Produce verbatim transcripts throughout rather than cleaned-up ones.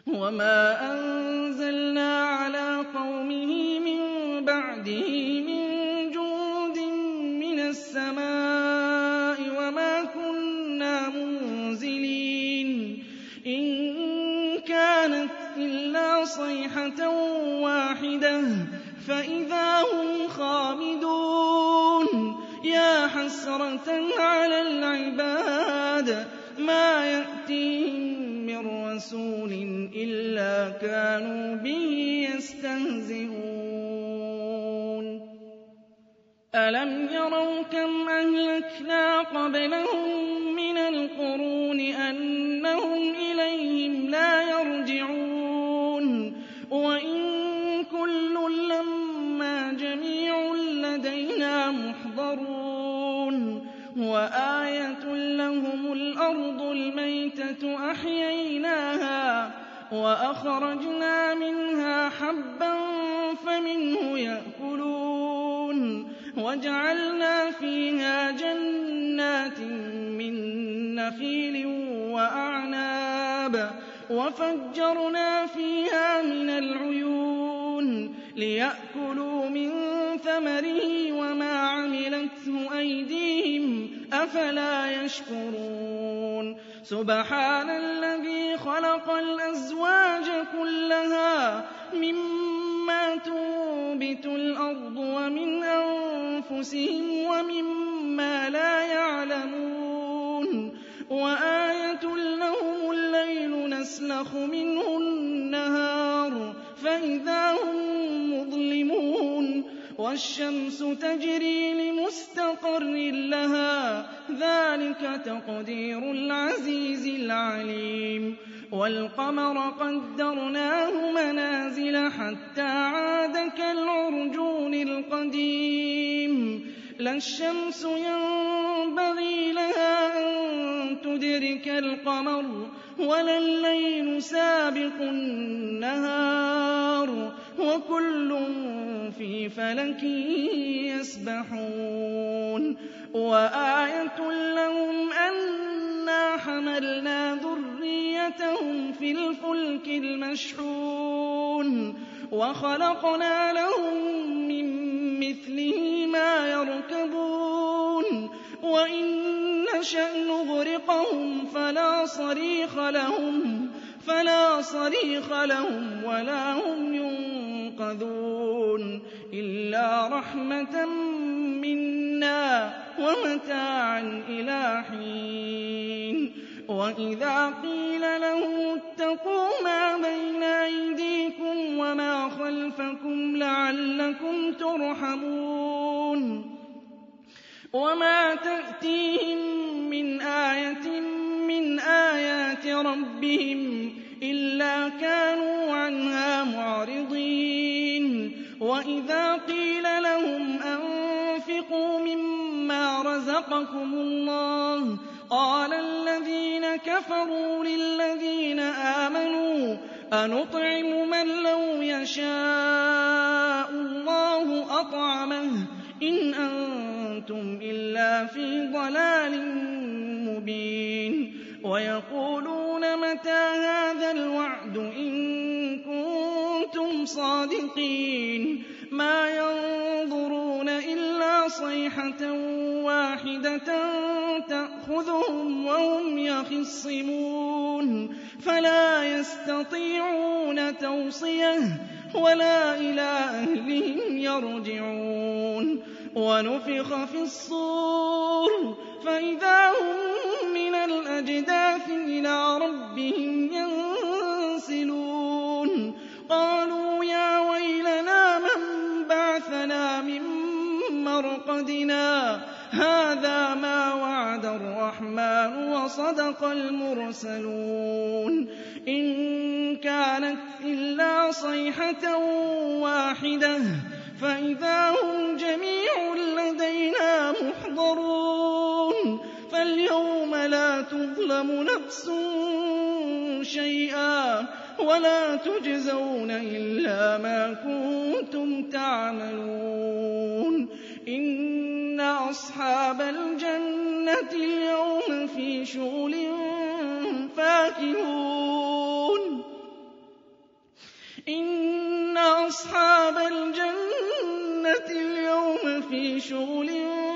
وَمَا أَنزَلْنَا عَلَىٰ قَوْمِهِ مِن بَعْدِهِ مِن جُندٍ مِّنَ السَّمَاءِ وَمَا كُنَّا مُنزِلِينَ إِن كَانَتْ إِلَّا صَيْحَةً وَاحِدَةً فَإِذَا هُمْ خَامِدُونَ يَا حَسْرَةً عَلَى الْعِبَادِ مَا يَأْتِيهِم مِّن رَّسُولٍ إِلَّا كَانُوا بِهِ يَسْتَهْزِئُونَ أَلَمْ يَرَوْا كَمْ أَهْلَكْنَا قَبْلَهُم مِّنَ الْقُرُونِ أَنَّهُمْ إِلَيْهِمْ لَا يَرْجِعُونَ وَإِن كُلٌّ لَّمَّا جَمِيعٌ لَّدَيْنَا مُحْضَرُونَ وَآيَةٌ لَّهُمُ الْأَرْضُ الْمَيْتَةُ أَحْيَيْنَاهَا وَأَخْرَجْنَا مِنْهَا حَبًّا فَمِنْهُ يَأْكُلُونَ وَجَعَلْنَا فِيهَا جَنَّاتٍ مِّن نَّخِيلٍ وَأَعْنَابٍ وَفَجَّرْنَا فِيهَا مِنَ الْعُيُونِ لِيَأْكُلُوا مِن ثَمَرِهِ وَمَا عَمِلَتْهُ أَيْدِيهِمْ ۖ أَفَلَا يَشْكُرُونَ سُبْحَانَ الَّذِي خَلَقَ الْأَزْوَاجَ كُلَّهَا مِمَّا تُنبِتُ الْأَرْضُ وَمِنْ أَنفُسِهِمْ وَمِمَّا لَا يَعْلَمُونَ وَآيَةٌ لَّهُمُ اللَّيْلُ نَسْلَخُ مِنْهُ النَّهَارَ فَإِذَا هُم مُّظْلِمُونَ وَالشَّمْسُ تَجْرِي لِمُسْتَقَرٍّ لَّهَا ۚ ذَٰلِكَ تَقْدِيرُ الْعَزِيزِ الْعَلِيمِ وَالْقَمَرَ قَدَّرْنَاهُ مَنَازِلَ حَتَّىٰ عَادَ كَالْعُرْجُونِ الْقَدِيمِ لَا الشَّمْسُ يَنبَغِي لَهَا أَن تُدْرِكَ الْقَمَرَ وَلَا اللَّيْلُ سَابِقُ النَّهَارِ وَكُلٌّ فِي فَلَكٍ يَسْبَحُونَ وَآيَةٌ لَّهُمْ أَنَّا حَمَلْنَا ذُرِّيَّتَهُمْ فِي الْفُلْكِ الْمَشْحُونِ وَخَلَقْنَا لَهُم مِّن مِّثْلِهِ مَا يَرْكَبُونَ وَإِن نَّشَأْ نُغْرِقْهُمْ فَلَا صَرِيخَ لَهُمْ فَلَا صَرِيخَ لَهُمْ وَلَا هُمْ يُنقَذُونَ إِلَّا رَحْمَةً مِّنَّا وَمَتَاعًا إِلَىٰ حِينٍ وَإِذَا قِيلَ لَهُمُ اتَّقُوا مَا بَيْنَ أَيْدِيكُمْ وَمَا خَلْفَكُمْ لَعَلَّكُمْ تُرْحَمُونَ وَمَا تَأْتِيهِم مِّنْ آيَةٍ مِّنْ آيَاتِ رَبِّهِمْ إِلَّا كَانُوا عَنْهَا مُعْرِضِينَ وَإِذَا قِيلَ لَهُمْ أَنفِقُوا مِمَّا رَزَقَكُمُ اللَّهُ قَالَ الَّذِينَ كَفَرُوا لِلَّذِينَ آمَنُوا أَنُطْعِمُ مَن لَّوْ يَشَاءُ اللَّهُ أَطْعَمَهُ إِنْ أَنتُمْ إِلَّا فِي ضَلَالٍ مُّبِينٍ وَيَقُولُونَ مَتَىٰ هَٰذَا الْوَعْدُ إِن كُنتُمْ صَادِقِينَ مَا يَنظُرُونَ إِلَّا صَيْحَةً وَاحِدَةً تَأْخُذُهُمْ وَهُمْ يَخِصِّمُونَ فَلَا يَسْتَطِيعُونَ تَوْصِيَةً وَلَا إِلَىٰ أَهْلِهِمْ يَرْجِعُونَ وَنُفِخَ فِي الصُّورِ فَإِذَا هُم مِّنَ الْأَجْدَاثِ إِلَىٰ رَبِّهِمْ يَنسِلُونَ قَالُوا يَا وَيْلَنَا مَن بَعَثَنَا مِن مَّرْقَدِنَا هَٰذَا مَا وَعَدَ الرَّحْمَٰنُ وَصَدَقَ الْمُرْسَلُونَ إِن كَانَتْ إِلَّا صَيْحَةً وَاحِدَةً فَإِذَا هُمْ جَمِيعٌ لَّدَيْنَا مُحْضَرُونَ فَالْيَوْمَ لَا تُظْلَمُ نَفْسٌ شَيْئًا وَلَا تُجْزَوْنَ إِلَّا مَا كُنتُمْ تَعْمَلُونَ إِنَّ أَصْحَابَ الْجَنَّةِ الْيَوْمَ فِي شُغُلٍ فَاكِهُونَ أَصْحَابَ الْجَنَّةِ الْيَوْمَ فِي شُغُلٍ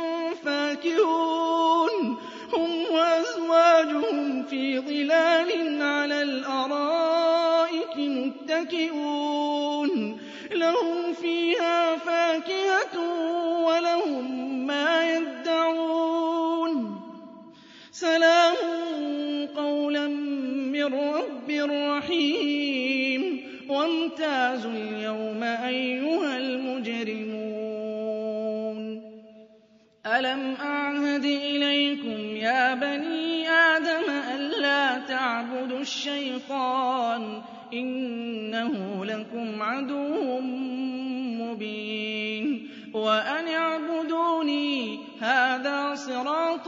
فَاكِهُونَ هُمْ وَأَزْوَاجُهُمْ فِي ظِلَالٍ عَلَى الْأَرَائِكِ مُتَّكِئُونَ لَهُمْ فِيهَا فَاكِهَةٌ وَلَهُم مَّا يَدَّعُونَ سَلَامٌ قَوْلًا مِّن رَّبٍّ رَّحِيمٍ وَامْتَازُوا الْيَوْمَ أَيُّهَا الْمُجْرِمُونَ أَلَمْ أَعْهَدْ إِلَيْكُمْ يَا بَنِي آدَمَ أَلَّا تَعْبُدُوا الشَّيْطَانَ إِنَّهُ لَكُمْ عَدُوٌّ مُّبِينٌ وَأَنِ اعْبُدُونِي هَٰذَا صِرَاطٌ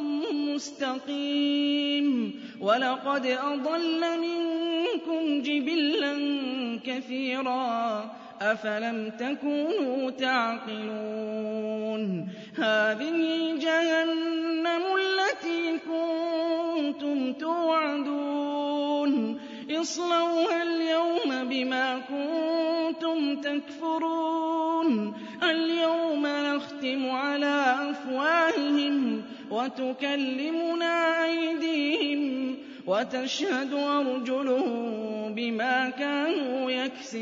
مُّسْتَقِيمٌ وَلَقَدْ أَضَلَّ مِنكُمْ جِبِلًّا كَثِيرًا أَفَلَمْ تَكُونُوا تَعْقِلُونَ هَٰذِهِ جَهَنَّمُ الَّتِي كُنتُمْ تُوعَدُونَ اصْلَوْهَا الْيَوْمَ بِمَا كُنتُمْ تَكْفُرُونَ الْيَوْمَ نَخْتِمُ عَلَىٰ أَفْوَاهِهِمْ وَتُكَلِّمُنَا أَيْدِيهِمْ وَتَشْهَدُ أَرْجُلُهُم بِمَا كَانُوا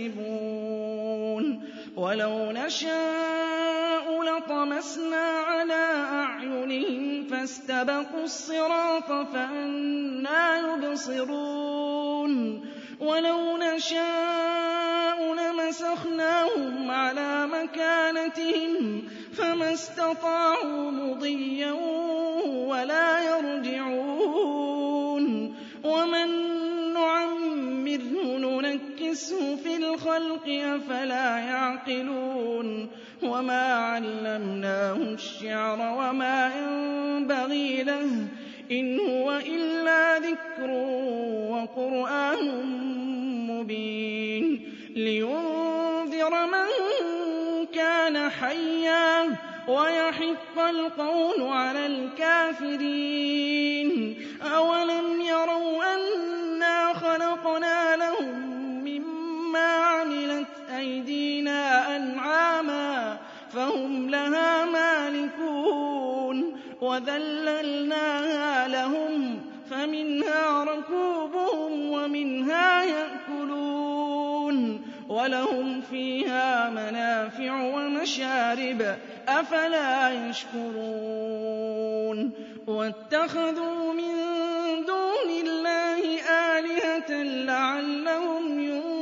يَكْسِبُونَ وَلَوْ نَشَاءُ لَطَمَسْنَا عَلَىٰ أَعْيُنِهِمْ فَاسْتَبَقُوا الصِّرَاطَ فَأَنَّىٰ يُبْصِرُونَ وَلَوْ نَشَاءُ لَمَسَخْنَاهُمْ عَلَىٰ مَكَانَتِهِمْ فَمَا اسْتَطَاعُوا مُضِيًّا وَلَا يَرْجِعُونَ وَمَن نُّعَمِّرْهُ نُنَكِّسْهُ فِي الْخَلْقِ ۖ أَفَلَا يَعْقِلُونَ وَمَا عَلَّمْنَاهُ الشِّعْرَ وَمَا يَنبَغِي لَهُ ۚ إِنْ هُوَ إِلَّا ذِكْرٌ وَقُرْآنٌ مُّبِينٌ لِّيُنذِرَ مَن كَانَ حَيًّا وَيَحِقَّ الْقَوْلُ عَلَى الْكَافِرِينَ أَوَلَمْ يَرَوْا أَنَّا خَلَقْنَا لَهُم مِّمَّا عَمِلَتْ أَيْدِينَا أَنْعَامًا فَهُمْ لَهَا مَالِكُونَ وَذَلَّلْنَاهَا لَهُمْ فَمِنْهَا رَكُوبُهُمْ وَمِنْهَا يَأْكُلُونَ وَلَهُمْ فِيهَا مَنَافِعُ وَمَشَارِبُ ۖ أَفَلَا يَشْكُرُونَ وَاتَّخَذُوا مِن دُونِ اللَّهِ آلِهَةً لَّعَلَّهُمْ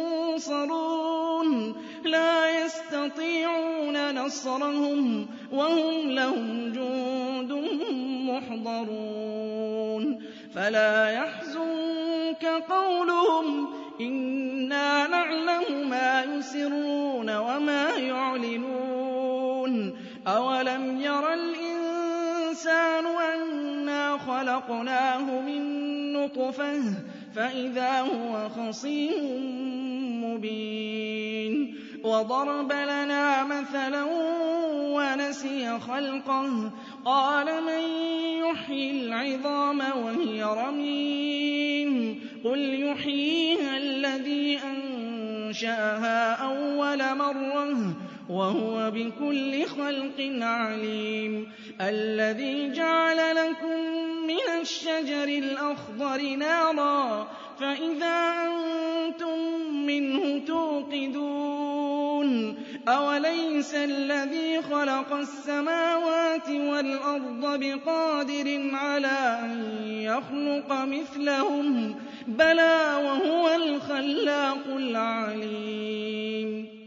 يُنصَرُونَ لَا يَسْتَطِيعُونَ نَصْرَهُمْ وَهُمْ لَهُمْ جُندٌ مُّحْضَرُونَ فَلَا يَحْزُنكَ قَوْلُهُمْ إِنَّا نَعْلَمُ مَا يُسِرُّونَ وَمَا يُعْلِنُونَ أَوَلَمْ يَرَ الْإِنسَانُ أَنَّا خَلَقْنَاهُ مِن نُّطْفَةٍ فَإِذَا هُوَ خَصِيمٌ مُّبِينٌ وَضَرَبَ لَنَا مَثَلًا وَنَسِيَ خَلْقَهُ قَالَ مَن يُحْيِي الْعِظَامَ وَهِيَ رَمِيمٌ قُلْ يُحْيِيهَا الَّذِي أَنشَأَهَا أَوَّلَ مَرَّةٍ وَهُوَ بِكُلِّ خَلْقٍ عَلِيمٌ الَّذِي جَعَلَ لَكُم مِّنَ الشَّجَرِ الْأَخْضَرِ نَارًا فَإِذَا أَنتُم مِّنْهُ تُوقِدُونَ أَوَلَيْسَ الَّذِي خَلَقَ السَّمَاوَاتِ وَالْأَرْضَ بِقَادِرٍ عَلَىٰ أَن يَخْلُقَ مِثْلَهُم ۚ بَلَىٰ وَهُوَ الْخَلَّاقُ الْعَلِيمُ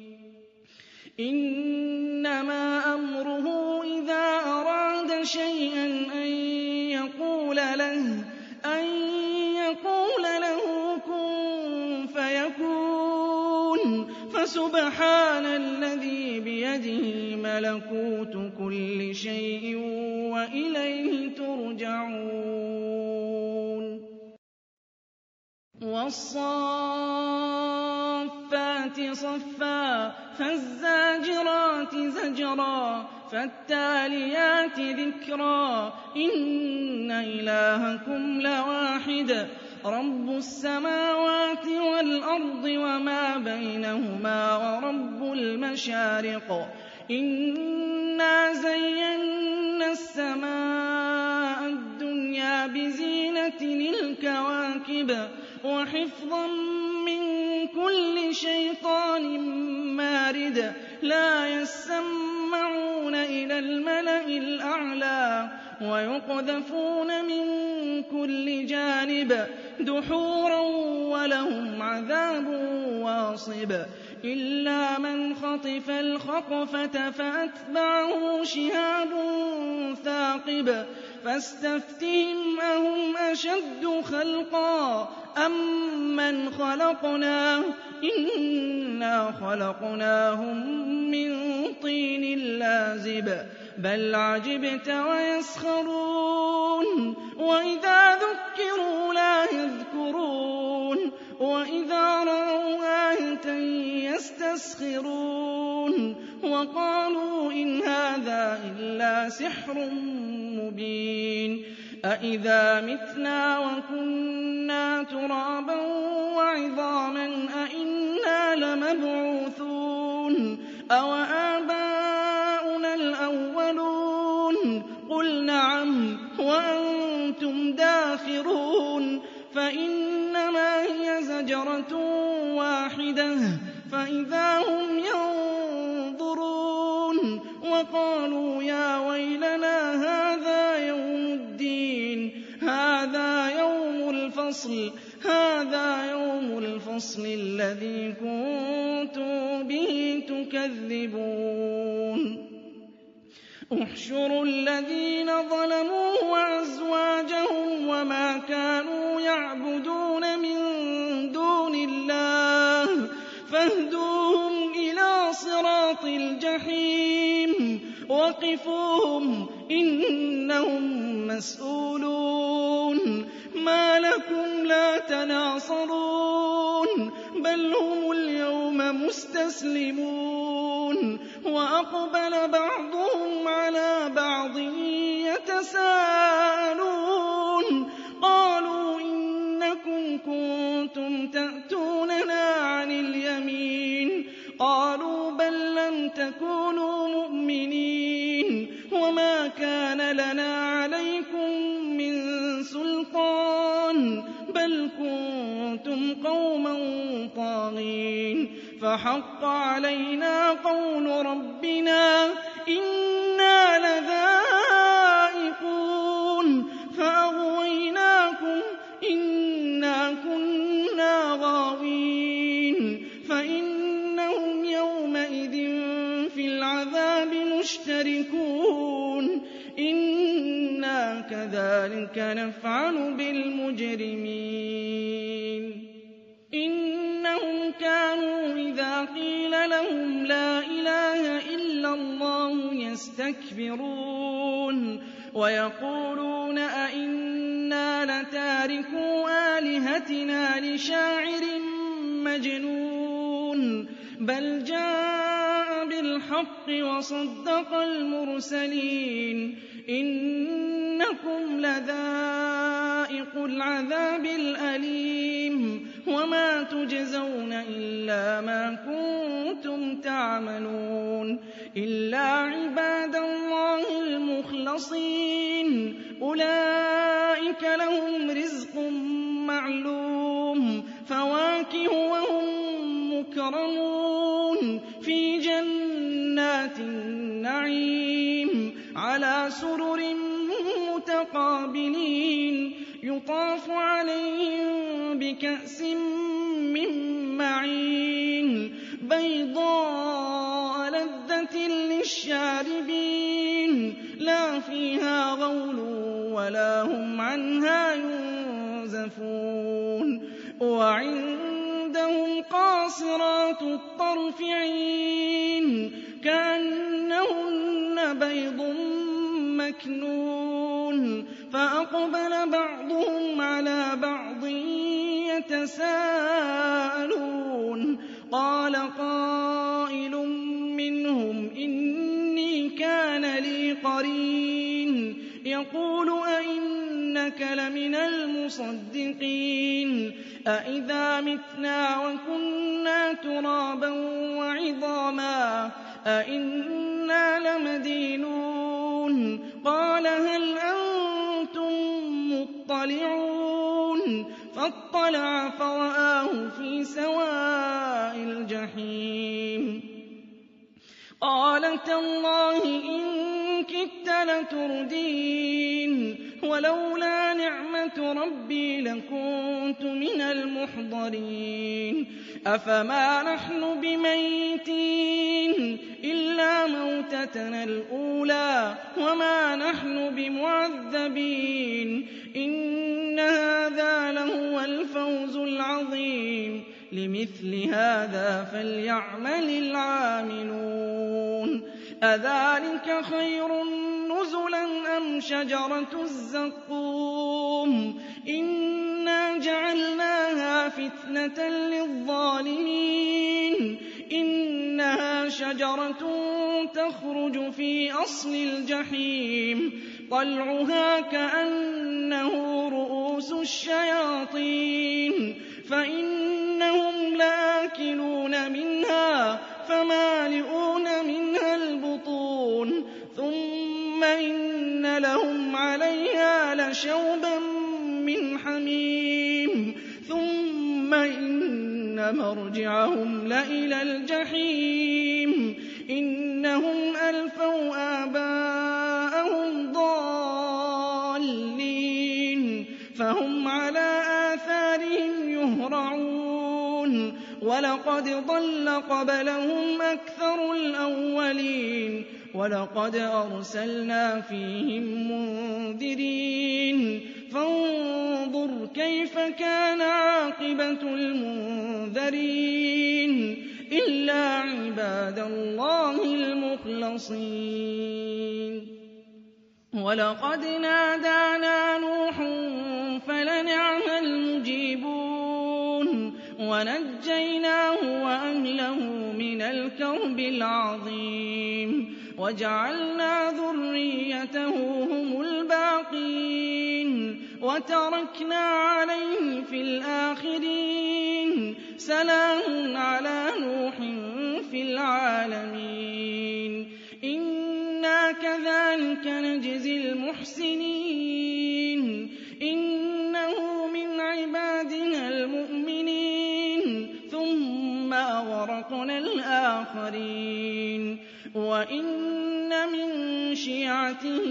إِنَّمَا أَمْرُهُ إِذَا أَرَادَ شَيْئًا أَن يَقُولَ لَهُ أَن يَقُولَ لَهُ كُن فَيَكُونُ فَسُبْحَانَ الَّذِي بِيَدِهِ مَلَكُوتُ كُلِّ شَيْءٍ وَإِلَيْهِ تُرْجَعُونَ وَالصَّافَّاتِ صَفًّا فَالزَّاجِرَاتِ زَجْرًا فَالتَّالِيَاتِ ذِكْرًا إِنَّ إِلَٰهَكُمْ لَوَاحِدٌ رب السماوات والأرض وما بينهما ورب المشارق إنا زينا السماء الدنيا بزينة الكواكب وحفظا من كل شيطان مارد لا يسمعون إلى الملأ الأعلى ويقذفون من كل جانب دحورا ولهم عذاب واصب إلا من خطف الخطفة فأتبعه شهاب ثاقب فاستفتهم أهم أشد خلقا أم من خلقنا إنا خلقناهم من طين لازب بل عجبت ويسخرون وإذا ذكروا لا يذكرون وإذا رأوا آية يستسخرون وقالوا إن هذا إلا سحر مبين أإذا متنا وكنا ترابا وعظاما أإنا لمبعوثون أو آباؤنا الأولون قل نعم وأنتم داخرون فإنما هي زجرة واحدة فإذا هم ينظرون وقالوا يا ويلنا هذا يوم الدين هذا يوم الفصل هذا يوم الفصل الذي كنتم به تكذبون احشروا الذين ظلموا وأزواجهم وما كانوا يعبدون من دون الله فاهدوهم إلى صراط الجحيم وقفوهم إنهم مسؤولون ما لكم لا تناصرون بل هم اليوم مستسلمون وأقبل بعضهم على بعض يتساءلون قالوا إنكم كنتم تأتوننا عن اليمين قالوا بل لم تكونوا مؤمنين وما كان لنا عليكم من سلطان بل كنتم قوما طاغين فحق علينا قول ربنا إنا لذائقون فأغويناكم إنا كنا غاوين فإنهم يومئذ في العذاب مشتركون إنا كذلك نفعل بالمجرمين إنهم كانوا إذا قيل لهم لا إله إلا الله يستكبرون ويقولون أئنا لتاركو آلهتنا لشاعر مجنون بل جاء بالحق وصدق المرسلين إنكم لذائق العذاب الأليم وما تجزون إلا ما كنتم تعملون إلا عباد الله المخلصين أولئك لهم رزق معلوم فواكه وهم مكرمون في جنات النعيم على سرر متقابلين يطاف عليهم بكأس من معين بيضاء لذة للشاربين لا فيها غول ولا هم عنها ينزفون وعندهم قاصرات الطرف عين كأنهن بيض مكنون فأقبل بعضهم على بعض يتساءلون قال قائل منهم إني كان لي قرين يقول أئنك لمن المصدقين أئذا متنا وكنا ترابا وعظاما أئنا لمدينون قال هل أنتم مطلعون فاطلع فرآه في سواء الجحيم قال تالله إن كدت لتردين ولولا نعمة ربي لكنت من المحضرين أفما نحن بميتين إلا موتتنا الأولى وما نحن بمعذبين إن هذا لهو الفوز العظيم لمثل هذا فليعمل العاملون أذلك خير نزلا أم شجرة الزقوم إنا جعلناها فتنة للظالمين إنها شجرة تخرج في أصل الجحيم طلعها كأنه رؤوس الشياطين فإنهم لآكلون منها فمالئون منها البطون ثم إن لهم عليها لشوبا من حميم ثم إن مرجعهم لإلى الجحيم إنهم ألفوا آباءهم ضالين فهم على آثارهم يهرعون ولقد ضل قبلهم أكثر الأولين ولقد أرسلنا فيهم منذرين فانظر كيف كان عاقبة المنذرين إلا عباد الله المخلصين ولقد نادانا نوح فلنعم المجيبون ونجيناه وأهله من الكرب العظيم وجعلنا ذريته هم الباقين وتركنا عليه في الآخرين سلام على نوح في العالمين إنا كذلك نجزي المحسنين إنه من عبادنا المؤمنين ثم أغرقنا الآخرين وإن من شيعته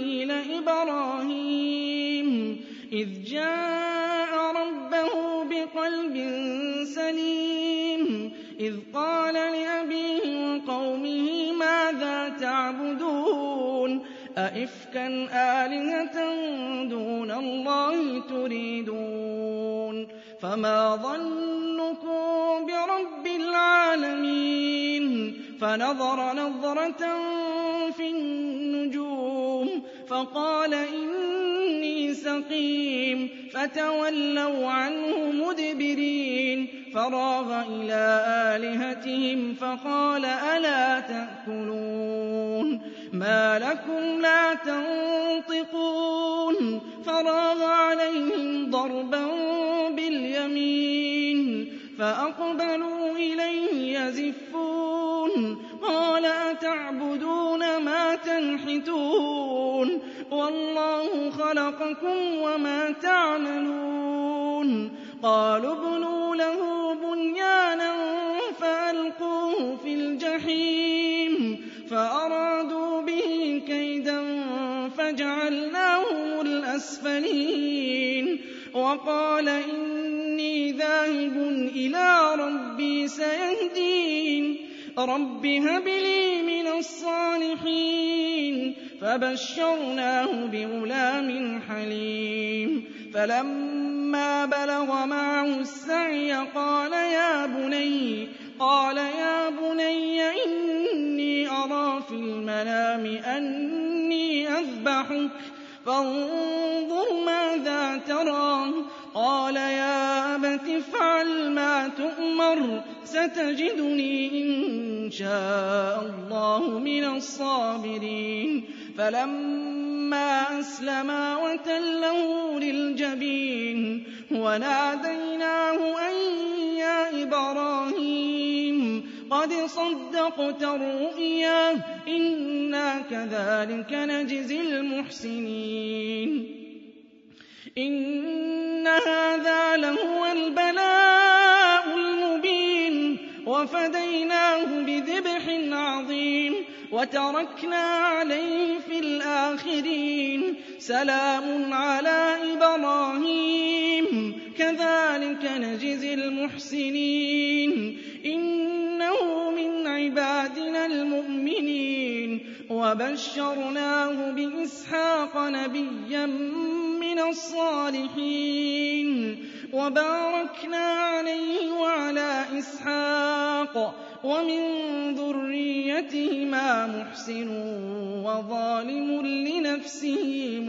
لإبراهيم إذ جاء ربه بقلب سليم إذ قال لأبيه وقومه ماذا تعبدون أئفكا آلهة دون الله تريدون فما ظنكم برب العالمين فنظر نظرة في النجوم فقال إني سقيم فتولوا عنه مدبرين فراغ إلى آلهتهم فقال ألا تأكلون ما لكم لا تنطقون فراغ عليهم ضربا باليمين فأقبلوا إليه يزفون قال أتعبدون ما تنحتون والله خلقكم وما تعملون قالوا ابنوا له بنيانا فألقوه في الجحيم فأرادوا به كيدا فجعلناهم الأسفلين وقال إني ذاهب إلى ربي سيهدين رب هب لي من الصالحين فبشرناه بغلام حليم فلما بلغ معه السعي قال يا بني قال يا بني إني أرى في المنام أني أذبحك فانظر ماذا ترى قال يا أبت افعل ما تؤمر ستجدني إن شاء الله من الصابرين فلما فَلَمَّا أَسْلَمَا وَتَلَّهُ لِلْجَبِينِ وَنَادَيْنَاهُ أَن يَا إِبْرَاهِيمُ قَدْ صَدَّقْتَ الرُّؤْيَا إِنَّا كَذَٰلِكَ نَجْزِي الْمُحْسِنِينَ إِنَّ هَٰذَا لَهُوَ الْبَلَاءُ الْمُبِينُ وَفَدَيْنَاهُ بِذِبْحٍ عَظِيمٍ وَتَرَكْنَا عَلَيْهِ فِي الْآخِرِينَ سَلَامٌ عَلَىٰ إِبْرَاهِيمَ كَذَٰلِكَ نَجْزِي الْمُحْسِنِينَ إِنَّهُ مِنْ عِبَادِنَا الْمُؤْمِنِينَ وَبَشَّرْنَاهُ بِإِسْحَاقَ نَبِيًّا مِّنَ الصَّالِحِينَ وَبَارَكْنَا عَلَيْهِ وَعَلَىٰ إِسْحَاقَ وَمِن ذُرِّيَّتِهِمَا مُحْسِنٌ وَظَالِمٌ لِّنَفْسِهِ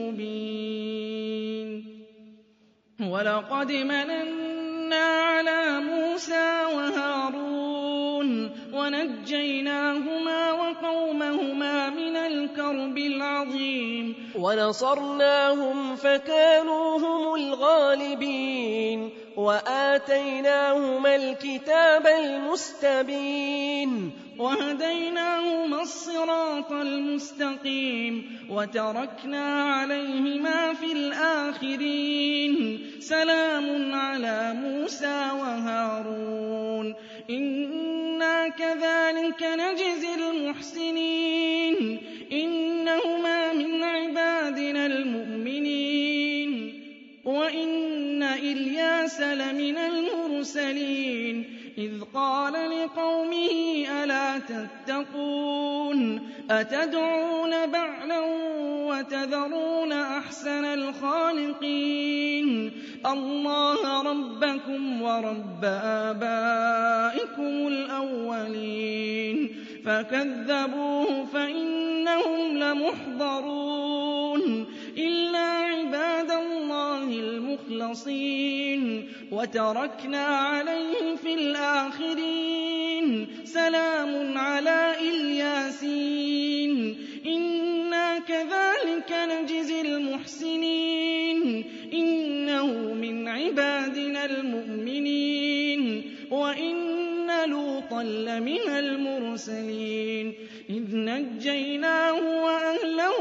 مُبِينٌ وَلَقَدْ مَنَنَّا عَلَىٰ مُوسَىٰ وَهَارُونَ وَنَجَّيْنَاهُمَا وَقَوْمَهُمَا مِنَ الْكَرْبِ الْعَظِيمِ وَنَصَرْنَاهُمْ فَكَانُوا هُمُ الْغَالِبِينَ وَآتَيْنَاهُمَا الْكِتَابَ الْمُسْتَبِينَ وَهَدَيْنَاهُمَا الصِّرَاطَ الْمُسْتَقِيمَ وَتَرَكْنَا عَلَيْهِمَا فِي الْآخِرِينَ سَلَامٌ عَلَىٰ مُوسَىٰ وَهَارُونَ إِنَّا كَذَٰلِكَ نَجْزِي الْمُحْسِنِينَ إِنَّهُمَا مِنْ عِبَادِنَا الْمُؤْمِنِينَ وَإِنَّ إِلْيَاسَ لَمِنَ الْمُرْسَلِينَ إِذْ قَالَ لِقَوْمِهِ أَلَا تَتَّقُونَ أَتَدْعُونَ بَعْلًا وَتَذَرُونَ أَحْسَنَ الْخَالِقِينَ اللَّهَ رَبَّكُمْ وَرَبَّ آبَائِكُمُ الْأَوَّلِينَ فَكَذَّبُوهُ فَإِنَّهُمْ لَمُحْضَرُونَ إِلَّا عِبَادَ اللَّهِ الْمُخْلَصِينَ وَتَرَكْنَا عَلَيْهِ فِي الْآخِرِينَ سَلَامٌ عَلَىٰ إِلْيَاسِينَ إِنَّا كَذَٰلِكَ نَجْزِي الْمُحْسِنِينَ إِنَّهُ مِنْ عِبَادِنَا الْمُؤْمِنِينَ وَإِنَّ لُوطًا لَّمِنَ الْمُرْسَلِينَ إِذْ نَجَّيْنَاهُ وَأَهْلَهُ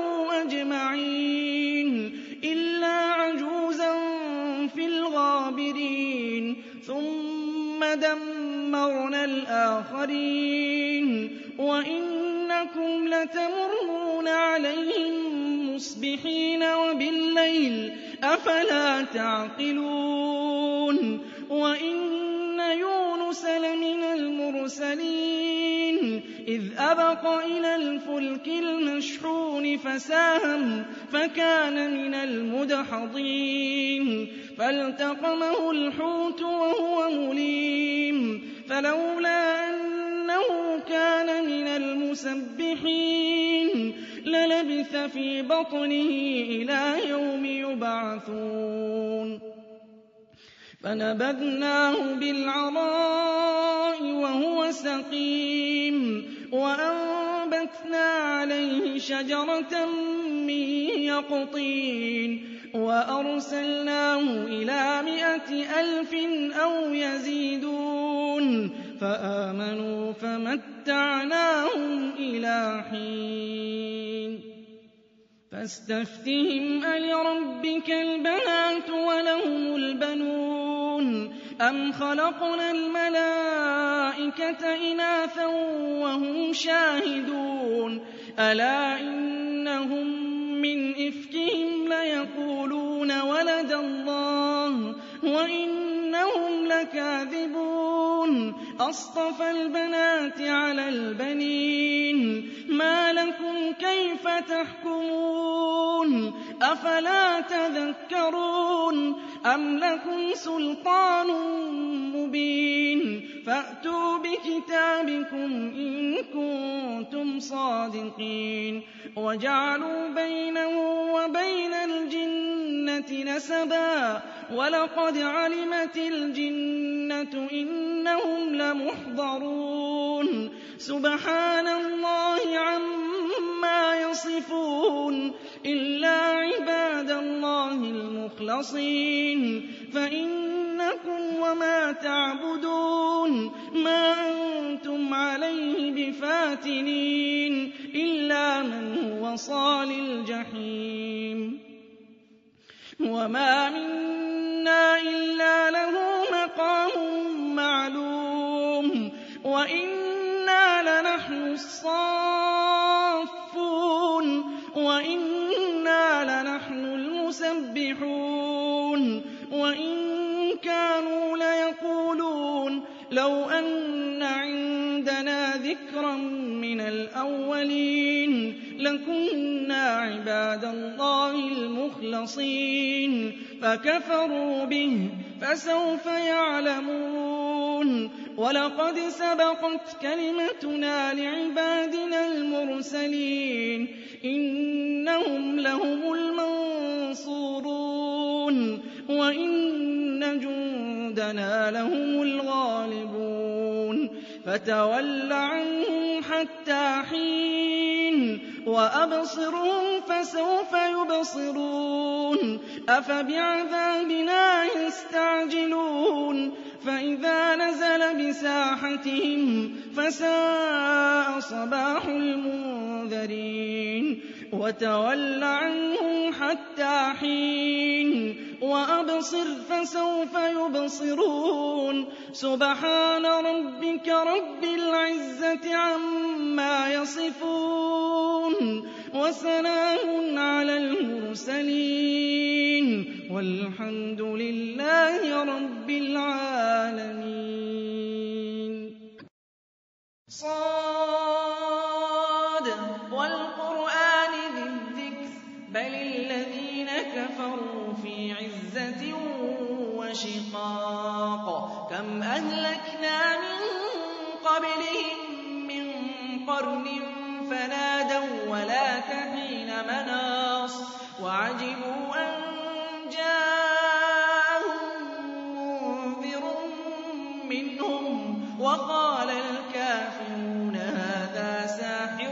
أَجْمَعِينَ إِلَّا عَجُوزًا فِي الْغَابِرِينَ ثُمَّ دَمَّرْنَا الْآخَرِينَ وَإِنَّكُمْ لَتَمُرُّونَ عَلَيْهِم مُّصْبِحِينَ وَبِاللَّيْلِ أَفَلَا تَعْقِلُونَ وَإِنَّ يُونُسَ لَمِنَ الْمُرْسَلِينَ إِذْ أَبَقَ إِلَى الْفُلْكِ الْمَشْحُونِ فَسَاهَمَ فَكَانَ مِنَ الْمُدْحَضِينَ فَالْتَقَمَهُ الْحُوتُ وَهُوَ مُلِيمٌ فَلَوْلَا أَنَّهُ كَانَ مِنَ الْمُسَبِّحِينَ لَلَبِثَ فِي بَطْنِهِ إِلَىٰ يَوْمِ يُبْعَثُونَ فَنَبَذْنَاهُ بِالْعَرَاءِ وَهُوَ سَقِيمٌ وَأَنبَتْنَا عَلَيْهِ شَجَرَةً مِّن يَقْطِينٍ وَأَرْسَلْنَاهُ إِلَىٰ مِائَةِ أَلْفٍ أَوْ يَزِيدُونَ فَآمَنُوا فَمَتَّعْنَاهُمْ إِلَىٰ حِينٍ فَاسْتَفْتِهِمْ أَلِرَبِّكَ الْبَنَاتُ وَلَهُمُ الْبَنُونَ أَمْ خَلَقْنَا الْمَلَائِكَةَ إِنَاثًا وَهُمْ شَاهِدُونَ أَلَا إِنَّهُم مِّنْ إِفْكِهِمْ لَيَقُولُونَ وَلَدَ اللَّهُ وَإِنَّهُمْ لَكَاذِبُونَ أَصْطَفَى الْبَنَاتِ عَلَى الْبَنِينَ مَا لَكُمْ كَيْفَ تَحْكُمُونَ أَفَلَا تَذَكَّرُونَ أَمْ لَكُمْ سُلْطَانٌ مُّبِينٌ فَأْتُوا بِكِتَابِكُمْ إِن كُنتُمْ صَادِقِينَ وَجَعَلُوا بَيْنَهُ وَبَيْنَ الْجِنَّةِ نَسَبًا وَلَقَدْ عَلِمَتِ الْجِنَّةُ إِنَّهُمْ لَمُحْضَرُونَ سُبْحَانَ اللَّهِ عَمَّا يَصِفُونَ إلا عباد الله المخلصين فإنكم وما تعبدون ما أنتم عليه بفاتنين إلا من هو صال الجحيم وما منا إلا له مقام معلوم وإنا لنحن الصافون وإنا لنحن المسبحون وإن كانوا ليقولون لو أن عندنا ذكرا من الأولين لكنا عباد الله المخلصين فكفروا به فسوف يعلمون ولقد سبقت كلمتنا لعبادنا المرسلين إنهم لهم المنصورون وإن جندنا لهم الغالبون فتول عنهم حتى حين وأبصرهم فسوف يبصرون أفبعذابنا يستعجلون فإذا نزل بساحتهم فساء صباح المنذرين وتول عنهم حتى حين وأبصر فسوف يبصرون سبحان ربك رب العزة عما يصفون وسلام على المرسلين والحمد لله رب العالمين. صاد والقرآن ذي الذكر بل الذين كفروا في عزة وشقاق كم أهلكنا من قبلهم من قرن فنادوا ولا تحين مناص وعجبوا أن جاءهم منذر منهم وقال الكافرون هذا ساحر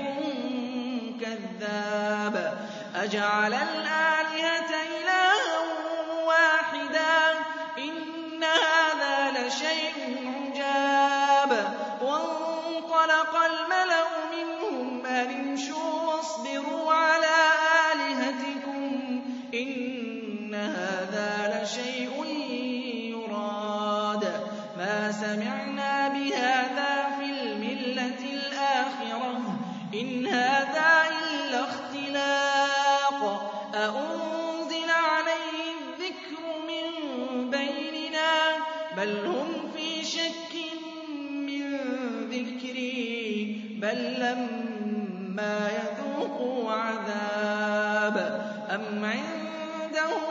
كذاب أجعل الآلهة إلها واحدا إن هذا لشيء عجاب وانطلق الملأ منهم أن امشوا واصبروا على آلهتكم إن هذا لشيء يراد ما سمعنا بهذا في الملة الآخرة إن هذا إلا اختلاق أأنزل عليه الذكر من بيننا بل هم في شك من ذكري بل لما يذوقوا عذاب أم عندهم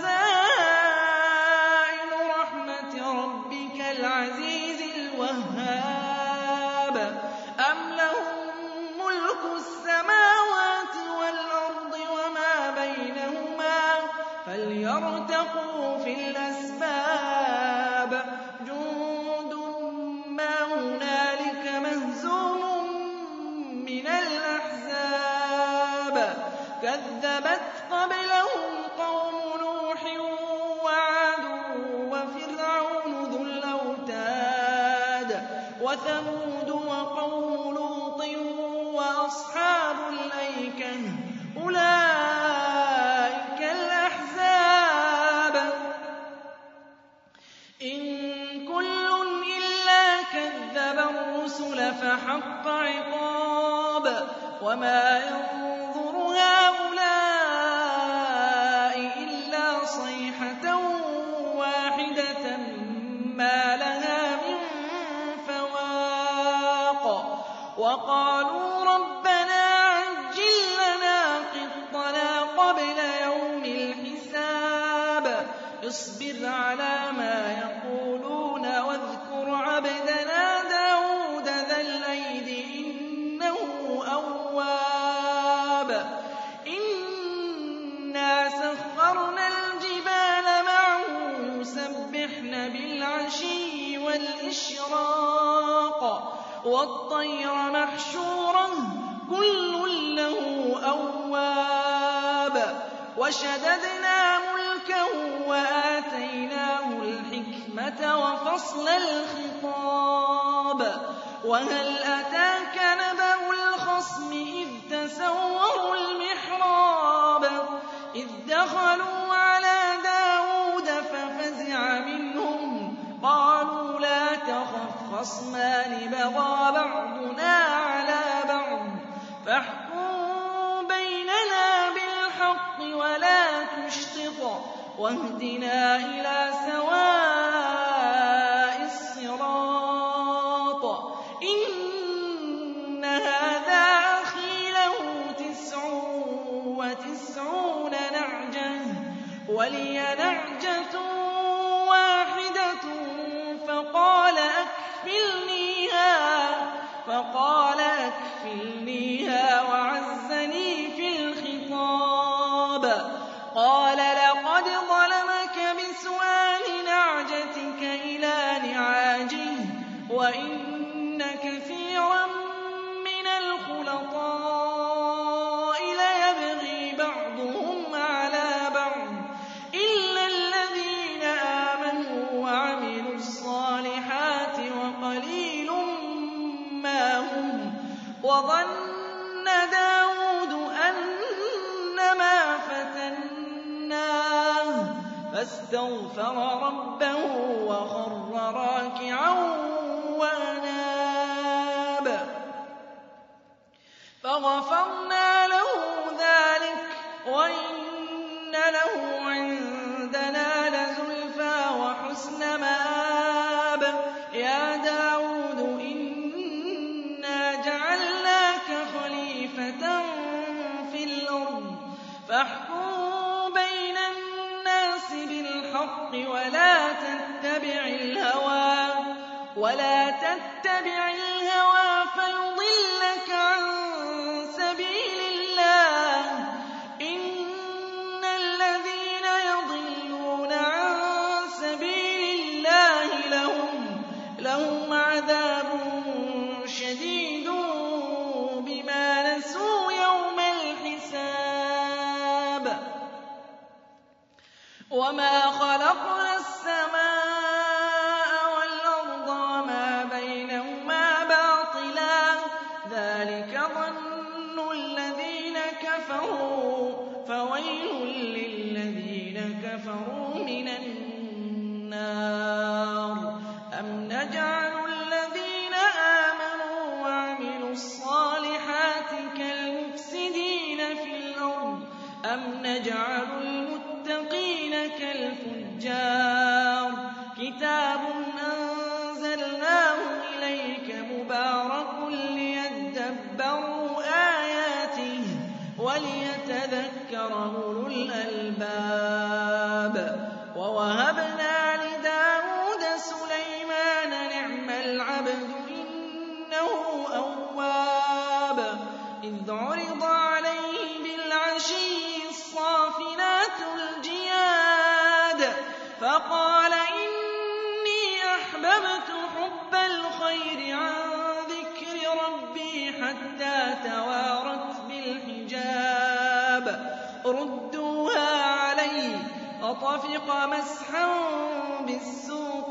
خزائن رحمة ربك العزيز الوهاب أم لهم ملك السماوات والأرض وما بينهما فليرتقوا في الأسباب جند ما هنالك مهزوم من الأحزاب كذبت قبلهم قوم نوح وعاد وفرعون ذو الأوتاد وثمود وقوم لوط وأصحاب الأيكة أولئك الأحزاب إن كل إلا كذب الرسل فحق عقاب وما ينظر هؤلاء إلا صيحة واحدة ما لها من فواق وقالوا ربنا عجل لنا قطنا قبل يوم الحساب اصبر على ما يقولون واذكر عبدنا داود ذا الأيد إنه أواب إنا سخرنا الجبال معه يسبحن بالعشي والإشراق والطير محشورا كل له أواب وشددنا ملكه وآتيناه الحكمة وفصل الخطاب وهل أتاك نبأ الخصم إذ تسوروا المحراب إذ دخلوا على داود ففزع منهم قالوا لا تخف خصمان بغى بعضنا على بعض فاحكم بيننا بالحق ولا تشطط واهدنا إلى سواء الصراط إن هذا أخي له تسع وتسعون نعجة ولي نعجة واحدة فقال أكفلنيها فقال أكفلنيها وعزني في الخطاب قال لقد ظلمك بسؤال نعجتك إلى نعاجه وإن كثيرا من الخلطاء ليبغي بعضهم على بعض إلا الذين آمنوا وعملوا الصالحات وقليل ما هم وظن داود أنما فتناه فاستغفر ربه وخر راكعا وأناب فغفرنا له ذلك وإن له عندنا لزلفى وحسن مآب يا داود إنا جعلناك خليفة في الأرض فاحكم بين الناس بالحق ولا تتبع الهوى ولا تتبع الهوى فيضلك عن سبيل الله إن الذين يضلون عن سبيل الله لهم لهم عذاب شديد بما نسوا يوم الحساب وما خلقنا السماء والأرض وما بينهما باطلا ذلك ظن الذين كفروا فويل للذين كفروا من النار أم نجعل الذين آمنوا وعملوا الصالحات كالمفسدين في الأرض أم نجعل المتقين كالفجار كتاب أنزلناه إليك مبارك ليدبروا آياته وليتذكر أولو الألباب ووهبنا لداود سليمان نعم العبد إنه أواب إذ عرض عليه بالعشي الصافنات الجياد فقال إني أحببت حب الخير عن ذكر ربي حتى توارت بالحجاب ردوها علي فطفق مسحا بالسوق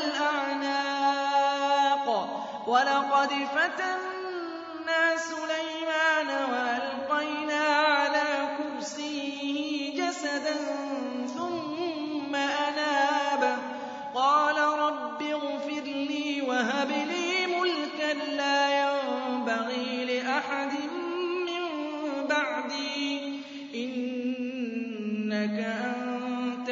والأعناق ولقد فتنا سليمان وألقينا على كرسيه جسدا ثم أناب قال رب اغفر لي وهب لي ملكا لا ينبغي لأحد من بعدي إنك أنت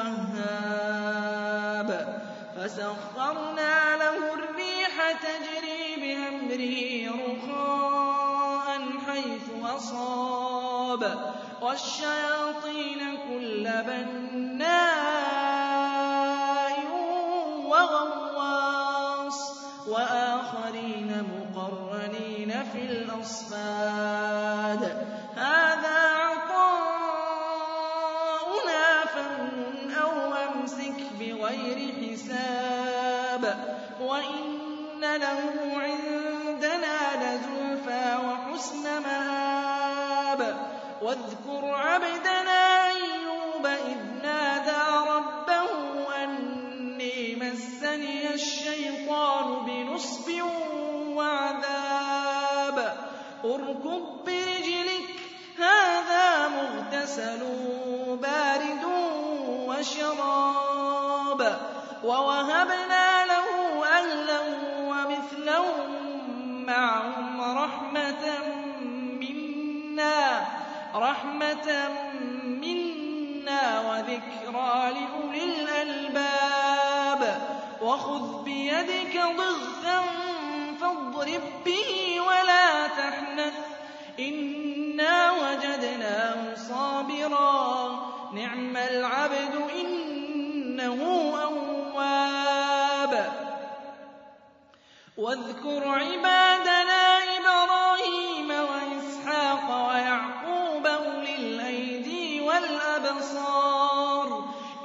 الوهاب فسخرنا له الريح تجري بأمره رخاء حيث أصاب والشياطين كل بناء وغواص وآخرين مقرنين في الأصفاد هذا عطاؤنا فامنن أو أمسك بغير حساب وإن له عندنا لزلفى وحسن مآب واذكر عبدنا أيوب إذ نادى ربه أني مسني الشيطان بنصب وعذاب اركض برجلك هذا مغتسل بارد وشراب ووهبنا له أهلا ومثلهم معهم رحمة منا رحمة منا وذكرى لأولي الألباب وخذ بيدك ضغثا فاضرب به ولا تحنث إنا وجدناه صابرا نعم العبد إنه أواب واذكر عبادنا إبراهيم وإسحاق ويعقوب أولي الأيدي والأبصار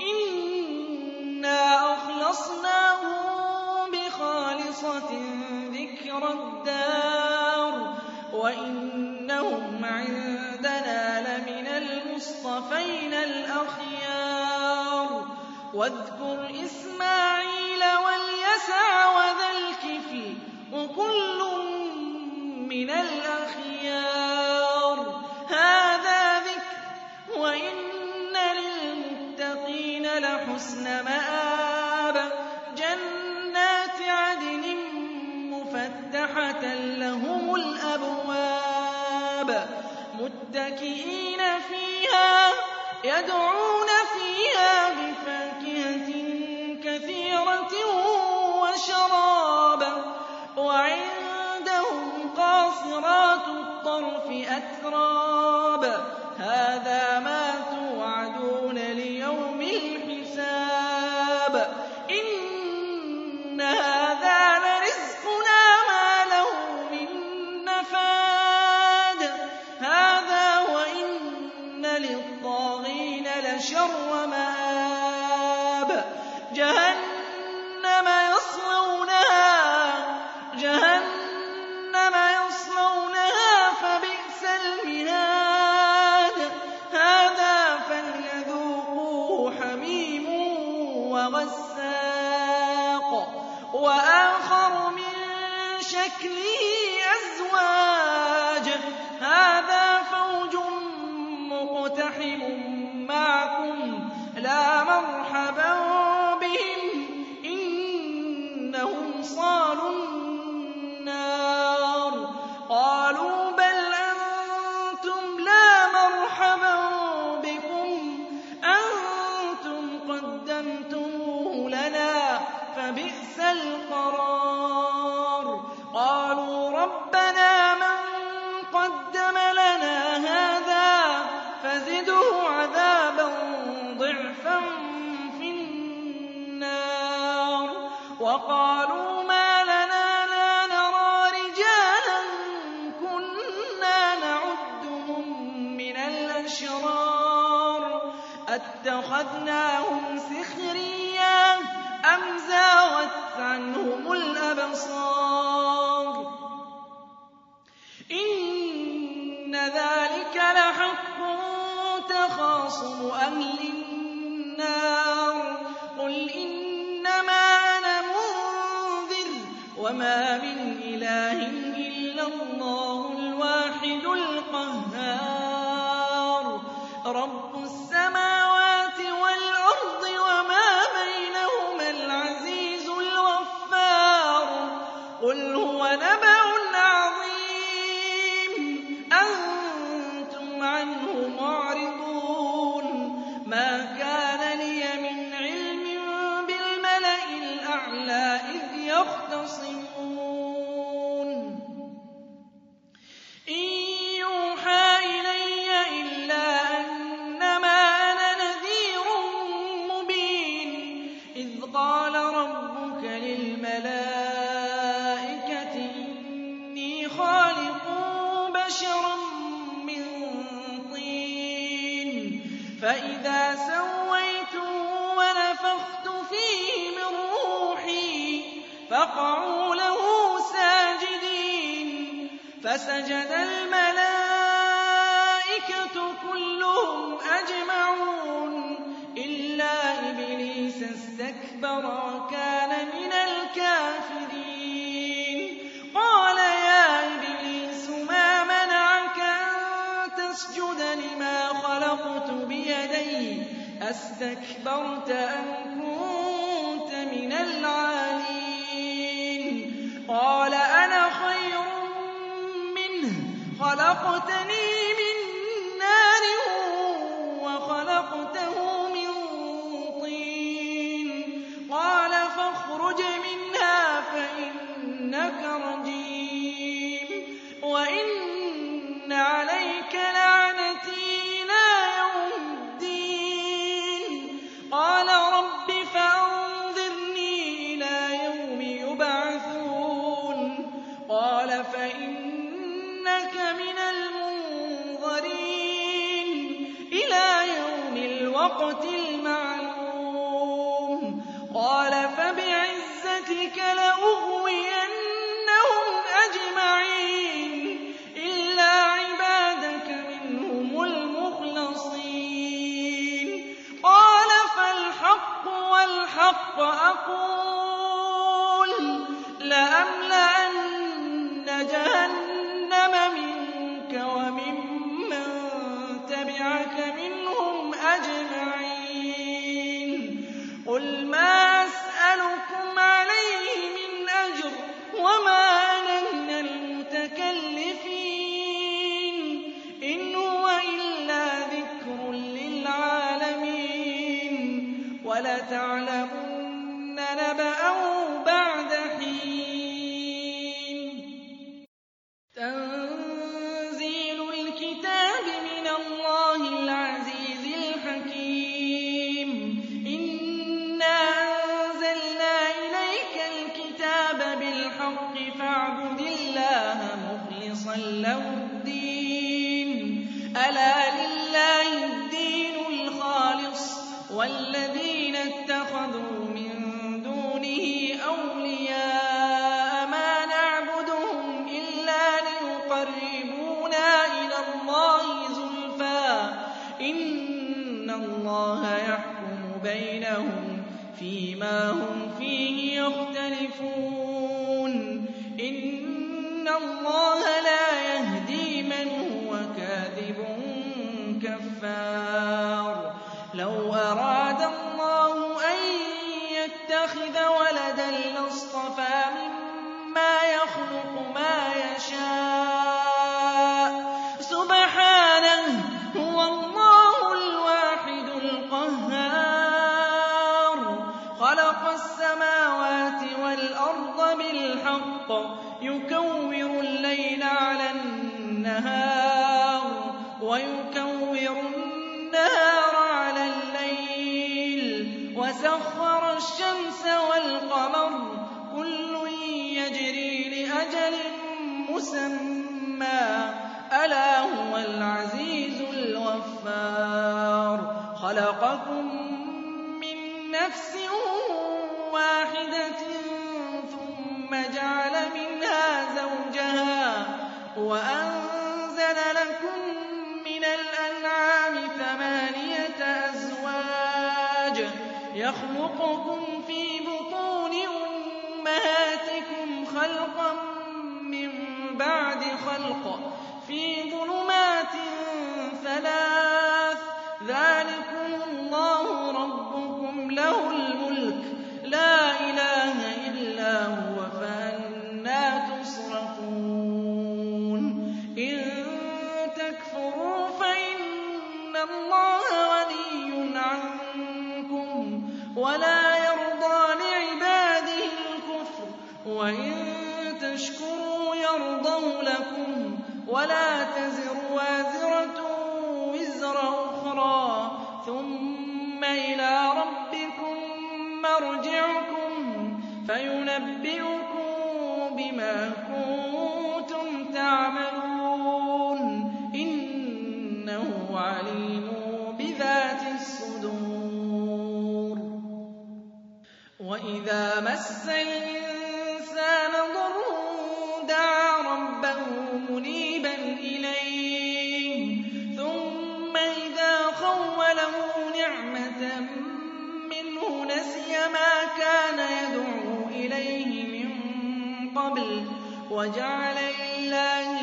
إنا أخلصناهم بخالصة ذكر الدار وإنهم عندنا لمن المصطفين الأخيار واذكر إسماعيل واليسع وذا الكفل وكل من الأخيار هذا ذكر وإن للمتقين لحسن مآب جنات عدن مفتحة لهم الأبواب متكئين فيها يدعون فيها بفاكهة كثيرة وشراب وعندهم قاصرات الطرف أتراب هذا ما توعدون ليوم الحساب إن هذا لرزقنا ما له من نفاد هذا وإن للطاغين لشر مآب جهنم يصلونها جهنم يصلونها فبئس المهاد هذا فليذوقوه حميم وغساق وآخر من شكله أزواج هذا فوج مقتحم معكم لا مرحبا بهم إنهم صالوا النار قالوا بل أنتم لا مرحبا بكم أنتم قدمتموه لنا فبئس القرار قالوا ربنا من قدم لنا هذا فزده عذابا ضعفا في النار وقالوا ما لنا لا نرى رجالا كنا نعدهم من الأشرار أتخذناهم سخريا أم زاغت عنهم الأبصار إن ذلك لحق تخاصم أهل النار قل إنما أنا منذر وما من إله إلا الله الواحد القهار رب السماوات والأرض وما بينهما العزيز الغفار قل هو نبأ عظيم أنتم عنه معرضون ما كان لي من علم بالملأ الأعلى إذ يختصمون إن يوحى إلي إلا أنما أنا نذير مبين إذ قال ربك للملائكة إني خالق بشرا من طين فإذا سويته ونفخت فيه من روحي فقعوا له ساجدين فسجد الملائكة أَسْتَكْبَرْتَ أَمْ كُنتَ مِنَ الْعَالِينَ قَالَ أَنَا خَيْرٌ مِّنْهُ خَلَقْتَنِي مِن نَّارٍ وَخَلَقْتَهُ مِن طِينٍ قَالَ فَاخْرُجْ مِنْهَا فَإِنَّكَ رَجِيمٌ وَإِنَّ عَلَيْكَ لَعْنَتِي إِلَىٰ يَوْمِ الدِّينِ قَالَ رَبِّ فَأَنظِرْنِي إِلَىٰ يَوْمِ يُبْعَثُونَ قَالَ فَإِنَّكَ مِنَ الْمُنظَرِينَ إِلَىٰ يَوْمِ الْوَقْتِ الْمَعْلُومِ قَالَ فَبِعِزَّتِكَ لَأُغْوِيَنَّهُمْ أَجْمَعِينَ إِلَّا عِبَادَكَ مِنْهُمُ الْمُخْلَصِينَ قَالَ فَالْحَقُّ وَالْحَقَّ أَقُولُ لَأَمْلَأَنَّ جَهَنَّمَ مِنكَ وَمِمَّن تَبِعَكَ مِنْهُمْ أَجْمَعِينَ قُلْ مَا أَسْأَلُكُمْ عَلَيْهِ مِنْ أَجْرٍ وَمَا أَنَا مِنَ الْمُتَكَلِّفِينَ إِنْ هُوَ إِلَّا ذِكْرٌ لِّلْعَالَمِينَ وَلَتَعْلَمُنَّ نَبَأَهُ بَعْدَ حِينٍ تَنزِيلُ الْكِتَابِ مِنَ اللَّهِ الْعَزِيزِ الْحَكِيمِ إِنَّا أَنزَلْنَا إِلَيْكَ الْكِتَابَ بِالْحَقِّ فَاعْبُدِ اللَّهَ مُخْلِصًا لَّهُ الدِّينَ أَلَا لِلَّهِ الدِّينُ الْخَالِصُ وَالَّذِينَ اتَّخَذُوا مِن دُونِهِ أَوْلِيَاءَ مَا نَعْبُدُهُمْ إِلَّا لِيُقَرِّبُونَا إِلَى اللَّهِ زُلْفَىٰ إِنَّ اللَّهَ يَحْكُمُ بَيْنَهُمْ فِيمَا هُمْ فِيهِ يَخْتَلِفُونَ إِنَّ اللَّهَ لَا يَهْدِي مَنْ هُوَ كَاذِبٌ كَفَّارٌ لَوْ أَرَادَ اللَّهُ أَن يَتَّخِذَ وَلَدًا لَّاصْطَفَىٰ مِمَّا يَخْلُقُ مَا يَشَاءُ سُبْحَانَهُ هُوَ اللَّهُ الْوَاحِدُ الْقَهَّارُ خَلَقَ السَّمَاوَاتِ وَالْأَرْضَ بِالْحَقِّ يُكَوِّرُ اللَّيْلَ عَلَى النَّهَارِ وَيُكَوِّرُ النَّهَارَ عَلَى اللَّيْلِ وَسَخَّرَ الشَّمْسَ وَالْقَمَرَ كُلٌّ يَجْرِي لِأَجَلٍ مُّسَمًّى أَلَا هُوَ الْعَزِيزُ الْغَفَّارُ خَلَقَكُم مِّن نَّفْسٍ وَاحِدَةٍ ثُمَّ جَعَلَ مِنْهَا زَوْجَهَا وَأَنزَلَ لَكُم مِّنَ الْأَنْعَامِ ثَمَانِيَةَ أَزْوَاجٍ يَخْلُقُكُمْ فِي بُطُونِ أُمَّهَاتِكُمْ خَلْقًا مِّن بَعْدِ خَلْقٍ فِي ظُلُمَاتٍ ثَلَاثٍ ذَٰلِكُمُ اللَّهُ رَبُّكُمْ لَهُ الْمُلْكُ لَا إِلَٰهَ إِلَّا هُوَ فَأَنَّىٰ تُصْرَفُونَ إِن تَكْفُرُوا فَإِنَّ اللَّهَ غَنِيٌّ عَنكُمْ وَلَا يَرْضَىٰ لِعِبَادِهِ الْكُفْرَ وَإِن تَشْكُرُوا يَرْضَهُ لَكُمْ وَلَا تَزِرُ وَازِرَةٌ وِزْرَ أُخْرَىٰ ثُمَّ إِلَىٰ رَبِّكُم مَّرْجِعُكُمْ فَيُنَبِّئُكُم بِمَا كُنتُمْ تَعْمَلُونَ إِنَّهُ عَلِيمٌ بِذَاتِ الصُّدُورِ وَإِذَا مَسَّ الْإِنسَانَ ضُرٌّ دَعَا رَبَّهُ مُنِيبًا إِلَيْهِ ثُمَّ إِذَا خَوَّلَهُ نِعْمَةً مِّنْهُ نَسِيَ مَا كَانَ يَدْعُو إِلَيْهِ مِن قَبْلُ وَجَعَلَ لِلَّهِ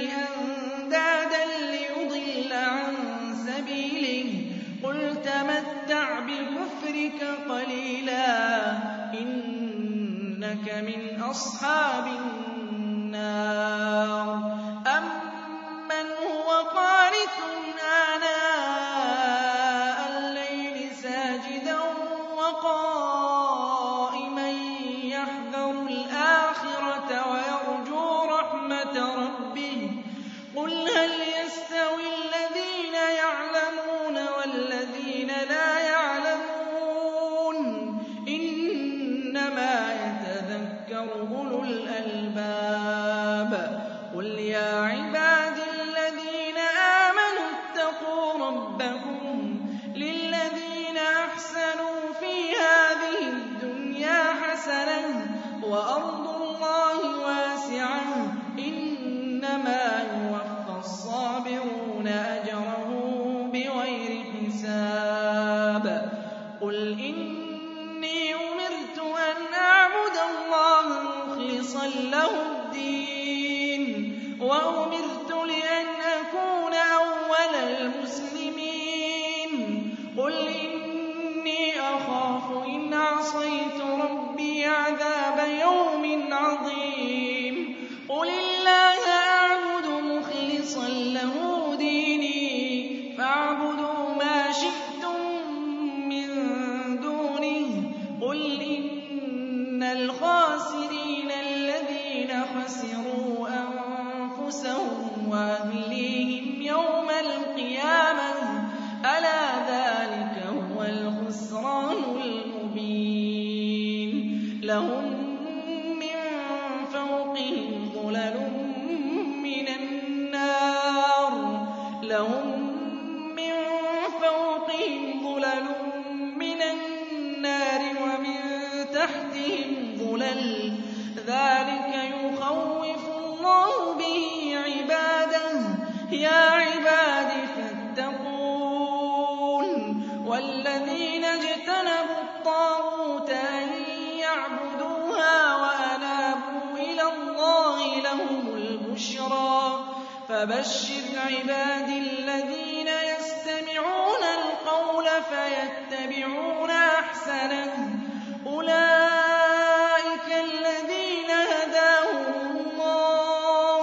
أَندَادًا لِّيُضِلَّ عَن سَبِيلِهِ قُلْ تَمَتَّعْ بِكُفْرِكَ نُؤْثِرِكَ قَلِيلًا إِنَّكَ مِنْ أَصْحَابِ النَّارِ أَمَّنْ هُوَ قَانِتٌ آنَاءَ اللَّيْلِ سَاجِدًا وَقَائِمًا يَحْذَرُ الْآخِرَةَ وَيَرْجُو رَحْمَةَ رَبِّهِ قُلْ هَلْ يَسْتَوِي الَّذِينَ يَعْلَمُونَ وَالَّذِينَ لَا يَعْلَمُونَ إِنَّمَا يَتَذَكَّرُ أُولُو الْأَلْبَابِ قُلْ يَا عِبَادِي الَّذِينَ آمَنُوا اتَّقُوا رَبَّكُمْ لِلَّذِينَ أَحْسَنُوا فِي هَٰذِهِ الدُّنْيَا حَسَنَةٌ وَأَرْضُ اللَّهِ وَاسِعَةٌ إِنَّمَا يُوَفَّى الصَّابِرُونَ أَجْرَهُم بِغَيْرِ حِسَابٍ قُلْ إِنِّي أُمِرْتُ أَنْ أَعْبُدَ اللَّهَ مُخْلِصًا لَّهُ الدِّينَ وَأُمِرْتُ لِأَنْ أَكُونَ أَوَّلَ الْمُسْلِمِينَ قُلْ إِنِّي أَخَافُ إِنْ عَصَيْتُ رَبِّي عَذَابَ يَوْمٍ عَظِيمٍ قُلِ اللَّهَ أَعْبُدُ مُخْلِصًا لَّهُ دِينِي فَاعْبُدُوا مَا شِئْتُم مِّن دُونِهِ قُلْ إِنَّ الْخَاسِرِينَ الَّذِينَ خَسِرُوا أَنفُسَهُمْ وَأَهْلِيهِمْ يَوْمَ الْقِيَامَةِ أَلَا ذَٰلِكَ هُوَ الْخُسْرَانُ الْمُبِينُ لَهُم مِّن فَوْقِهِمْ ظُلَلٌ مِّنَ النَّارِ لَهُم مِّن فَوْقِهِمْ ظُلَلٌ مِّنَ النَّارِ وَمِن تَحْتِهِمْ ظُلَلٌ ذَٰلِكَ يُخَوِّفُ اللَّهُ بِهِ عِبَادَهُ يَا عِبَادِ فَاتَّقُونِ وَالَّذِينَ اجْتَنَبُوا الطَّاغُوتَ أَن يَعْبُدُوهَا وَأَنَابُوا إِلَى اللَّهِ لَهُمُ الْبُشْرَىٰ فَبَشِّرْ عِبَادِي الَّذِينَ يَسْتَمِعُونَ الْقَوْلَ فَيَتَّبِعُونَ أَحْسَنَهُ أُولَٰئِكَ الَّذِينَ هَدَاهُمُ اللَّهُ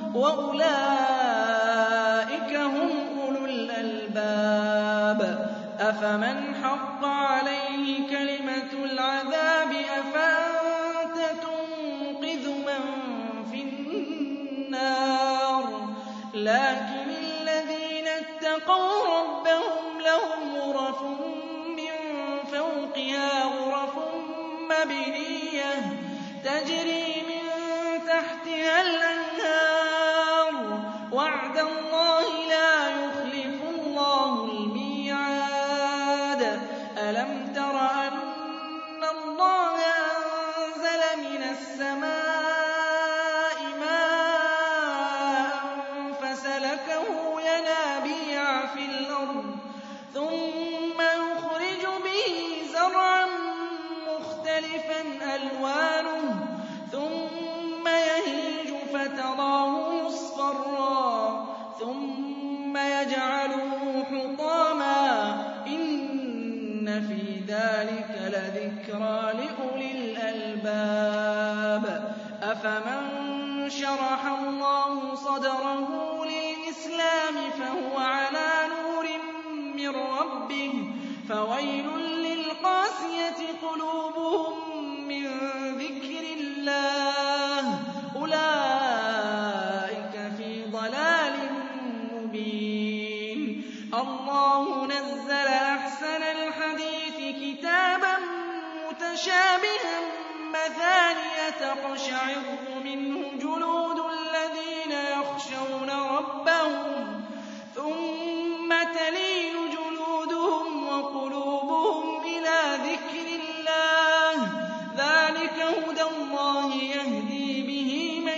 وَأُولَٰئِكَ هُمْ أُولُو الْأَلْبَابِ أَفَمَنْ حَقَّ عَلَيْهِ كَلِمَةُ الْعَذَابِ أَفَأَنتَ تُنقِذُ مَن فِي النَّارِ لَٰكِنِ الَّذِينَ اتَّقَوْا رَبَّهُمْ لَهُمْ غُرَفٌ مِّن فَوْقِهَا غُرَفٌ مَّبْنِيَّةٌ تَجْرِي مِن تَحْتِهَا الْأَنْهَارُ وَعْدَ اللَّهِ لَا يُخْلِفُ اللَّهُ الْمِيعَادَ أَلَمْ تَرَ أَنَّ اللَّهَ أَنزَلَ مِنَ السَّمَاءِ مَاءً فَسَلَكَهُ يَنَابِيعَ فِي الْأَرْضِ ثُمَّ يُخْرِجُ بِهِ زَرْعًا مُّخْتَلِفًا أَلْوَانُهُ ثُمَّ يَهِيجُ فَتَرَاهُ مُصْفَرًّا ثُمَّ يَجْعَلُهُ حُطَامًا إِنَّ فِي ذَٰلِكَ لَذِكْرَىٰ لِأُولِي الْأَلْبَابِ أَفَمَن شَرَحَ اللَّهُ صَدْرَهُ لِلْإِسْلَامِ فَهُوَ عَلَىٰ نُورٍ مِّن رَّبِّهِ فَوَيْلٌ لِّلْقَاسِيَةِ قُلُوبُهُم مِّن ذِكْرِ اللَّهِ أُولَٰئِكَ فِي ضَلَالٍ مُّبِينٍ اللَّهُ نَزَّلَ أَحْسَنَ الْحَدِيثِ كِتَابًا مُّتَشَابِهًا مَّثَانِيَ تَقْشَعِرُّ مِنْهُ جُلُودُ الَّذِينَ يَخْشَوْنَ رَبَّهُمْ ثُمَّ تَلِينُ جُلُودُهُمْ وَقُلُوبُهُمْ إِلَىٰ ذِكْرِ اللَّهِ ۚ ذَٰلِكَ هُدَى اللَّهِ يَهْدِي بِهِ مَن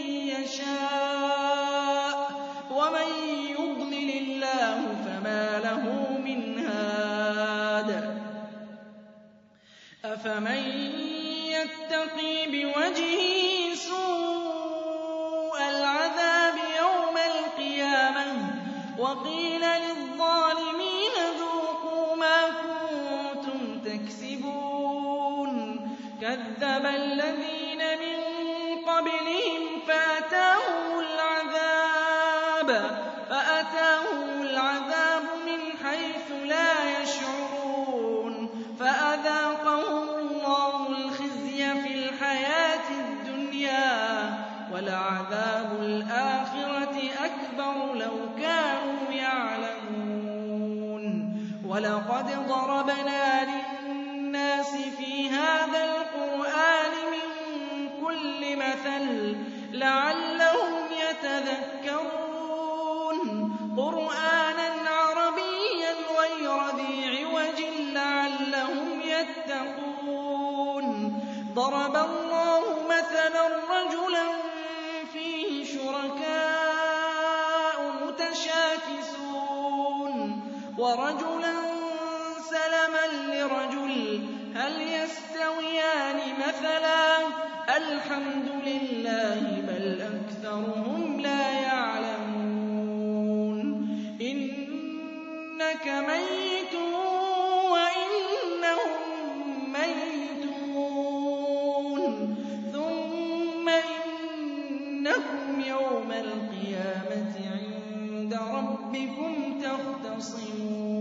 يَشَاءُ ۚ وَمَن يُضْلِلِ اللَّهُ فَمَا لَهُ مِنْ هَادٍ أَفَمَن يَتَّقِي بِوَجْهِهِ سُوءَ الْعَذَابِ يَوْمَ الْقِيَامَةِ وَقِيلَ لِلظَّالِمِينَ ذُوقُوا مَا كُنتُمْ الَّذِينَ مِن قَبْلِهِمْ فَأَتَاهُمُ الْعَذَابُ فَأَتَاهُمُ الْعَذَابُ مِنْ حَيْثُ لَا يَشْعُرُونَ فَأَذَاقَهُمُ اللَّهُ الْخِزْيَ فِي الْحَيَاةِ الدُّنْيَا وَلَعَذَابُ الْآخِرَةِ أَكْبَرُ لَوْ كَانُوا يَعْلَمُونَ وَلَقَدْ ضَرَبْنَا لِلنَّاسِ فِي هَٰذَا الْقُرْآنِ مِن كُلِّ مَثَلٍ لَّعَلَّهُمْ يَتَذَكَّرُونَ قُرْآنًا عَرَبِيًّا غَيْرَ ذِي عِوَجٍ لَّعَلَّهُمْ يَتَّقُونَ ضَرَبَ اللَّهُ مَثَلًا رَّجُلًا فِيهِ شُرَكَاءُ مُتَشَاكِسُونَ وَرَجُلًا سَلَمًا لِّرَجُلٍ هَلْ يَسْتَوِيَانِ مَثَلًا ۚ الْحَمْدُ لِلَّهِ بَلْ أَكْثَرُهُمْ لَا يَعْلَمُونَ إِنَّكَ مَيِّتٌ وَإِنَّهُم مَّيِّتُونَ ثُمَّ إِنَّكُمْ يَوْمَ الْقِيَامَةِ عِندَ رَبِّكُمْ تَخْتَصِمُونَ